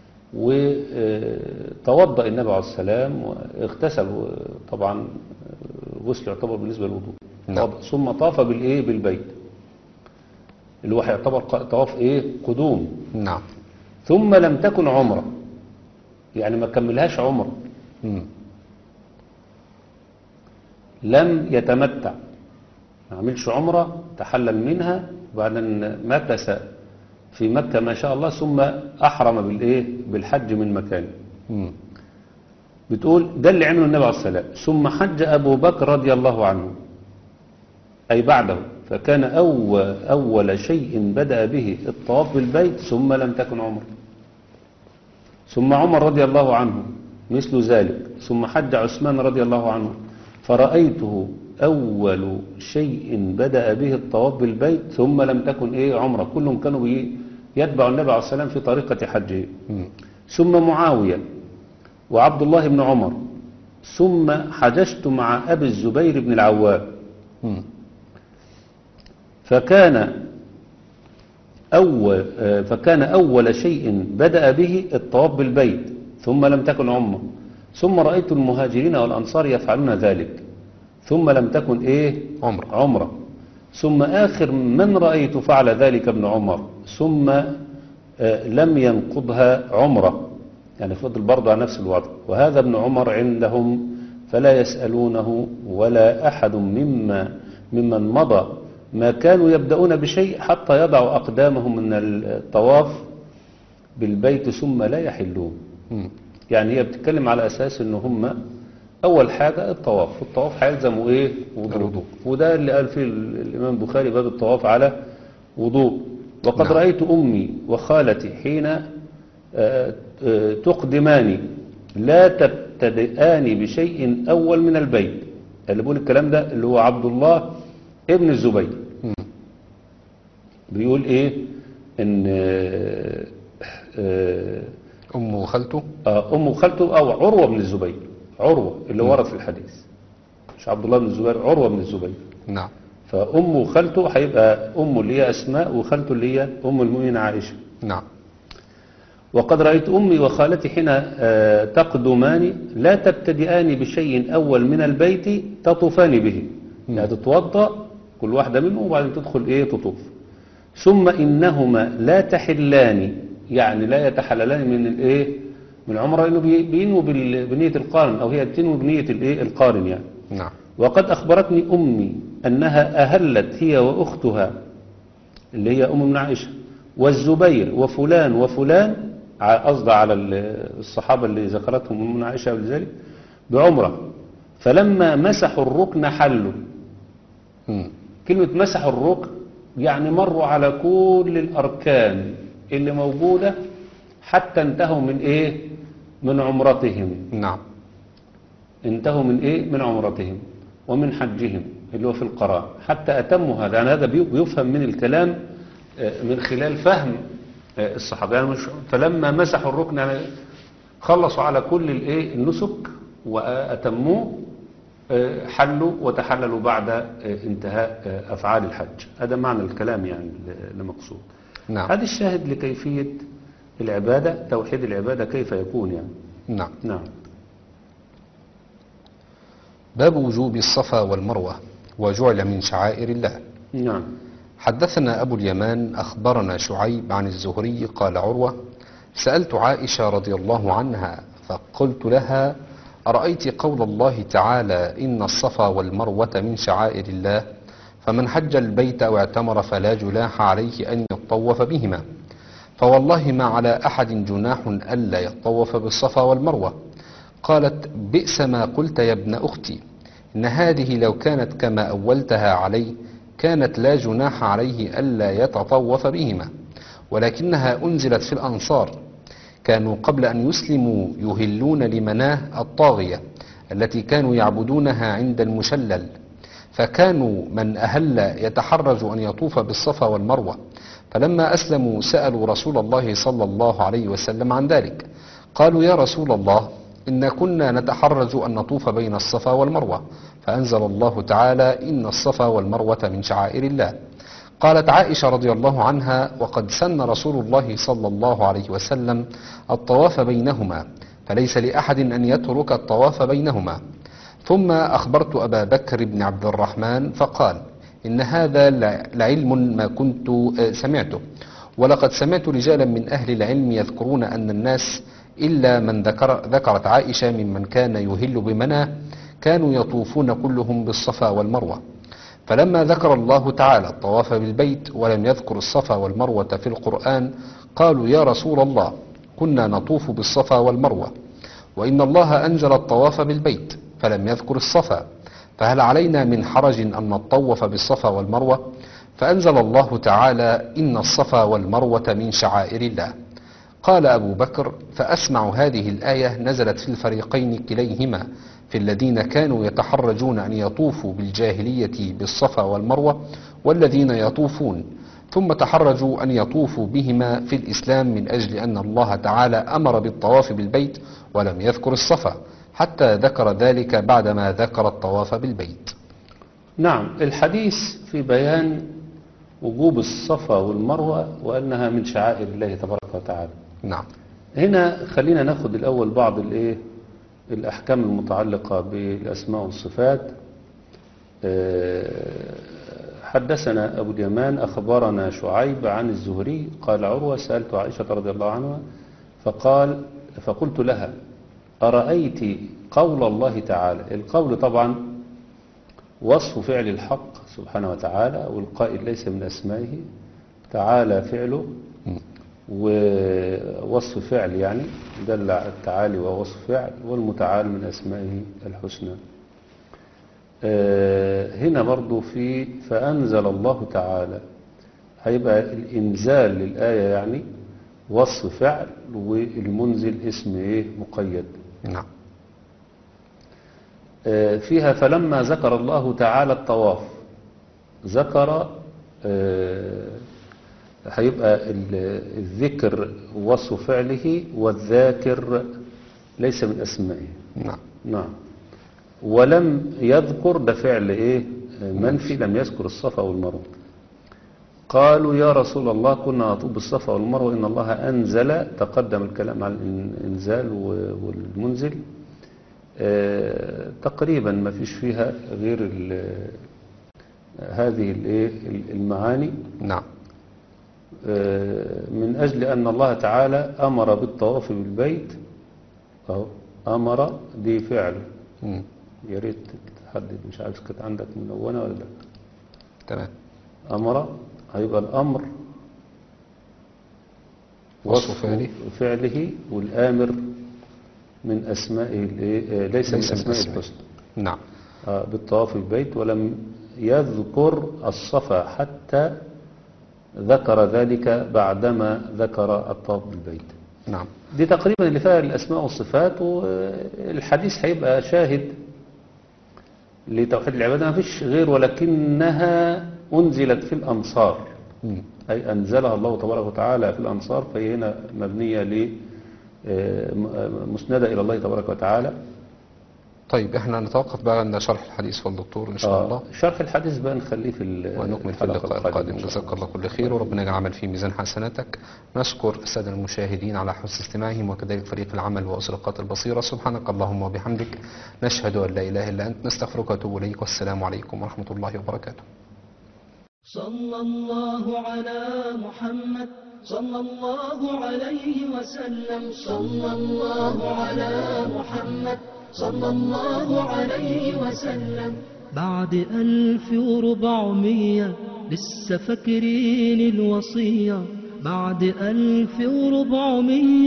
وتوضأ النبي عليه السلام واغتسل طبعا الغسل يعتبر بالنسبة للوضوء. نعم. ثم طاف بالإيه؟ بالبيت، اللي هو هيعتبر طواف إيه؟ قدوم. نعم. ثم لم تكن عمرة، يعني ما كملهاش عمرة، مم. لم يتمتع، ما عملش عمرة، تحلل منها وبعدين مكث في مكة ما شاء الله، ثم أحرم بالإيه؟ بالحج من مكانه. مم. بتقول ده اللي عمله النبي عليه الصلاة والسلام. ثم حج أبو بكر رضي الله عنه، أي بعده، فكان أول شيء بدأ به الطواف بالبيت، ثم لم تكن عمره. ثم عمر رضي الله عنه مثل ذلك. ثم حج عثمان رضي الله عنه، فرأيته أول شيء بدأ به الطواف بالبيت، ثم لم تكن إيه؟ عمره. كلهم كانوا يتبع النبي عليه الصلاة والسلام في طريقة حجه. مم. ثم معاوية وعبد الله بن عمر. ثم حججت مع أبي الزبير بن العوام، مم. فكان أول شيء بدأ به الطواف بالبيت، ثم لم تكن عمره. ثم رأيت المهاجرين والأنصار يفعلون ذلك، ثم لم تكن إيه؟ عمره. ثم آخر من رأيت فعل ذلك ابن عمر، ثم لم ينقضها عمره، يعني فضل برضه على نفس الوضع. وهذا ابن عمر عندهم فلا يسألونه ولا أحد ممن مضى ما كانوا يبدأون بشيء حتى يضعوا أقدامهم من الطواف بالبيت ثم لا يحلون. مم. يعني هي بتتكلم على أساس إن هم أول حاجة الطواف، والطواف هيلزموا إيه؟ وضوء. وده اللي قال فيه الإمام البخاري باب الطواف على وضوء. وقد نعم. رأيت أمي وخالتي حين تقدمان لا تبتدئان بشيء أول من البيت. اللي بيقول الكلام ده اللي هو عبد الله ابن الزبير. مم. بيقول إيه؟ إن أمه وخالته. أم وخالته أو عروة بن الزبير، عروة اللي ورد في الحديث، مش عبد الله بن الزبير، عروة بن الزبير. نعم. فأمه وخالته هيبقى أمه اللي هي أسماء، وخالته اللي هي أم المؤمنين عائشة. نعم. وقد رأيت أمي وخالتي حين تقدمان لا تبتدئان بشيء أول من البيت تطوفان به، يعني تتوضأ كل واحدة منه وبعدين تدخل إيه؟ تطوف. ثم إنهما لا تحلان، يعني لا يتحللان من الإيه؟ من العمرة، لأنه بينوا بنية القارن، أو هي تنوي بنية الإيه؟ القارن يعني. نعم. وقد أخبرتني أمي أنها أهلت هي وأختها اللي هي أم من عائشة والزبير وفلان وفلان، قصد على الصحابة اللي ذكرتهم أم من عائشة ولذلك بعمرة، فلما مسحوا الركن حلوا. مم. كلمة مسحوا الركن يعني مروا على كل الأركان اللي موجودة حتى انتهوا من إيه؟ من عمرتهم. نعم. انتهوا من إيه؟ من عمرتهم ومن حجهم اللي هو في القران، حتى أتموا هذا. يعني هذا بيفهم من الكلام من خلال فهم الصحابة. يعني فلما مسحوا الركن يعني خلصوا على كل الإيه؟ النسك وأتموه، حلوا وتحللوا بعد انتهاء أفعال الحج. هذا معنى الكلام يعني المقصود. نعم. هذا الشاهد لكيفية العبادة، توحيد العبادة كيف يكون يعني. نعم. نعم. باب وجوب الصفا والمروة وجعل من شعائر الله. نعم. حدثنا أبو اليمان أخبرنا شعيب عن الزهري قال عروة: سألت عائشة رضي الله عنها فقلت لها: أرأيت قول الله تعالى إن الصفا والمروة من شعائر الله، فمن حج البيت أو اعتمر فلا جناح عليه أن يطوف بهما، فوالله ما على أحد جناح ألا يطوف بالصفا والمروة. قالت: بئس ما قلت يا ابن أختي، إن هذه لو كانت كما أولتها عليه كانت لا جناح عليه ألا يتطوف بهما، ولكنها أنزلت في الأنصار، كانوا قبل أن يسلموا يهلون لمناه الطاغية التي كانوا يعبدونها عند المشلل، فكانوا من أهل يتحرج أن يطوف بالصفا والمروة، فلما أسلموا سألوا رسول الله صلى الله عليه وسلم عن ذلك، قالوا: يا رسول الله، إن كنا نتحرج أن نطوف بين الصفا والمروة، فأنزل الله تعالى: إن الصفا والمروة من شعائر الله. قالت عائشة رضي الله عنها: وقد سن رسول الله صلى الله عليه وسلم الطواف بينهما، فليس لأحد أن يترك الطواف بينهما. ثم أخبرت أبا بكر بن عبد الرحمن فقال إن هذا لعلم ما كنت سمعته، ولقد سمعت رجالا من أهل العلم يذكرون أن الناس إلا من ذكرت عائشة ممن كان يهل بمناه كانوا يطوفون كلهم بالصفا والمروة. فلما ذكر الله تعالى الطواف بالبيت ولم يذكر الصفا والمروة في القرآن قالوا يا رسول الله كنا نطوف بالصفا والمروة، وإن الله أنزل الطواف بالبيت فلم يذكر الصفا، فهل علينا من حرج أن نطوف بالصفا والمروة؟ فأنزل الله تعالى إن الصفا والمروة من شعائر الله. قال أبو بكر فأسمع هذه الآية نزلت في الفريقين كليهما، في الذين كانوا يتحرجون أن يطوفوا بالجاهلية بالصفا والمروة والذين يطوفون، ثم تحرجوا أن يطوفوا بهما في الإسلام من أجل أن الله تعالى أمر بالطواف بالبيت ولم يذكر الصفا، حتى ذكر ذلك بعدما ذكر الطواف بالبيت. نعم، الحديث في بيان وجوب الصفا والمروة وأنها من شعائر الله تبارك وتعالى. نعم. هنا خلينا ناخد الأول بعض الأحكام المتعلقة بالأسماء والصفات. حدثنا أبو اليمان أخبرنا شعيب عن الزهري قال عروة سألت عائشة رضي الله عنها فقلت لها أرأيت قول الله تعالى. القول طبعا وصف فعل الحق سبحانه وتعالى، والقائل ليس من أسمائه، تعالى فعله ووصف فعل يعني دل على التعالي ووصف فعل، والمتعال من أسمائه الحسنى. هنا برضو فأنزل الله تعالى، هيبقى الإنزال للآية يعني وصف فعل، والمنزل اسم مقيد. نعم. فيها فلما ذكر الله تعالى الطواف ذكر، هيبقى الذكر وصف فعله، والذاكر ليس من أسمائه. نعم. نعم. ولم يذكر ده فعل منفي، لم يذكر الصفا والمروة. قالوا يا رسول الله كنا نطوف بالصفا والمروة إن الله أنزل، تقدم الكلام على الإنزال والمنزل. تقريبا ما فيش فيها غير هذه المعاني. نعم. من أجل أن الله تعالى أمر بالطواف بالبيت، أو أمر دي فعله. يا ريت تحدد، مش عارف كانت عندك منونة ولا لا. تمام. أمر هيبقى الأمر وصف فعله، والآمر من أسمائه ليس من أسمائه الحسنى. نعم. بالطواف بالبيت، ولم يذكر الصفا حتى ذكر ذلك بعدما ذكر الطواف بالبيت. نعم. دي تقريبا اللي فيها الأسماء والصفات، والحديث هيبقى شاهد لتوحيد العبادة، ما فيش غير، ولكنها أنزلت في الأمصار، أي أنزلها الله تبارك وتعالى في الأمصار، فهي هنا مبنية مسندة إلى الله تبارك وتعالى. طيب احنا نتوقف بقى عند شرح الحديث والدكتور ان شاء الله. شرح الحديث بقى نخليه ونكمل في اللقاء القادم. جزاك الله كل خير، وربنا يجعل العمل في ميزان حسناتك. نشكر السادة المشاهدين على حسن استماعهم، وكذلك فريق العمل وأسرقات البصيرة. سبحانك اللهم وبحمدك، نشهد أن لا إله إلا أنت، نستغفرك ونتوب إليك، والسلام عليكم ورحمة الله وبركاته. صلى الله على محمد صلى الله عليه وسلم، صلى الله على محمد صلى الله عليه وسلم. بعد 1400 لسه فاكرين الوصية، بعد 1400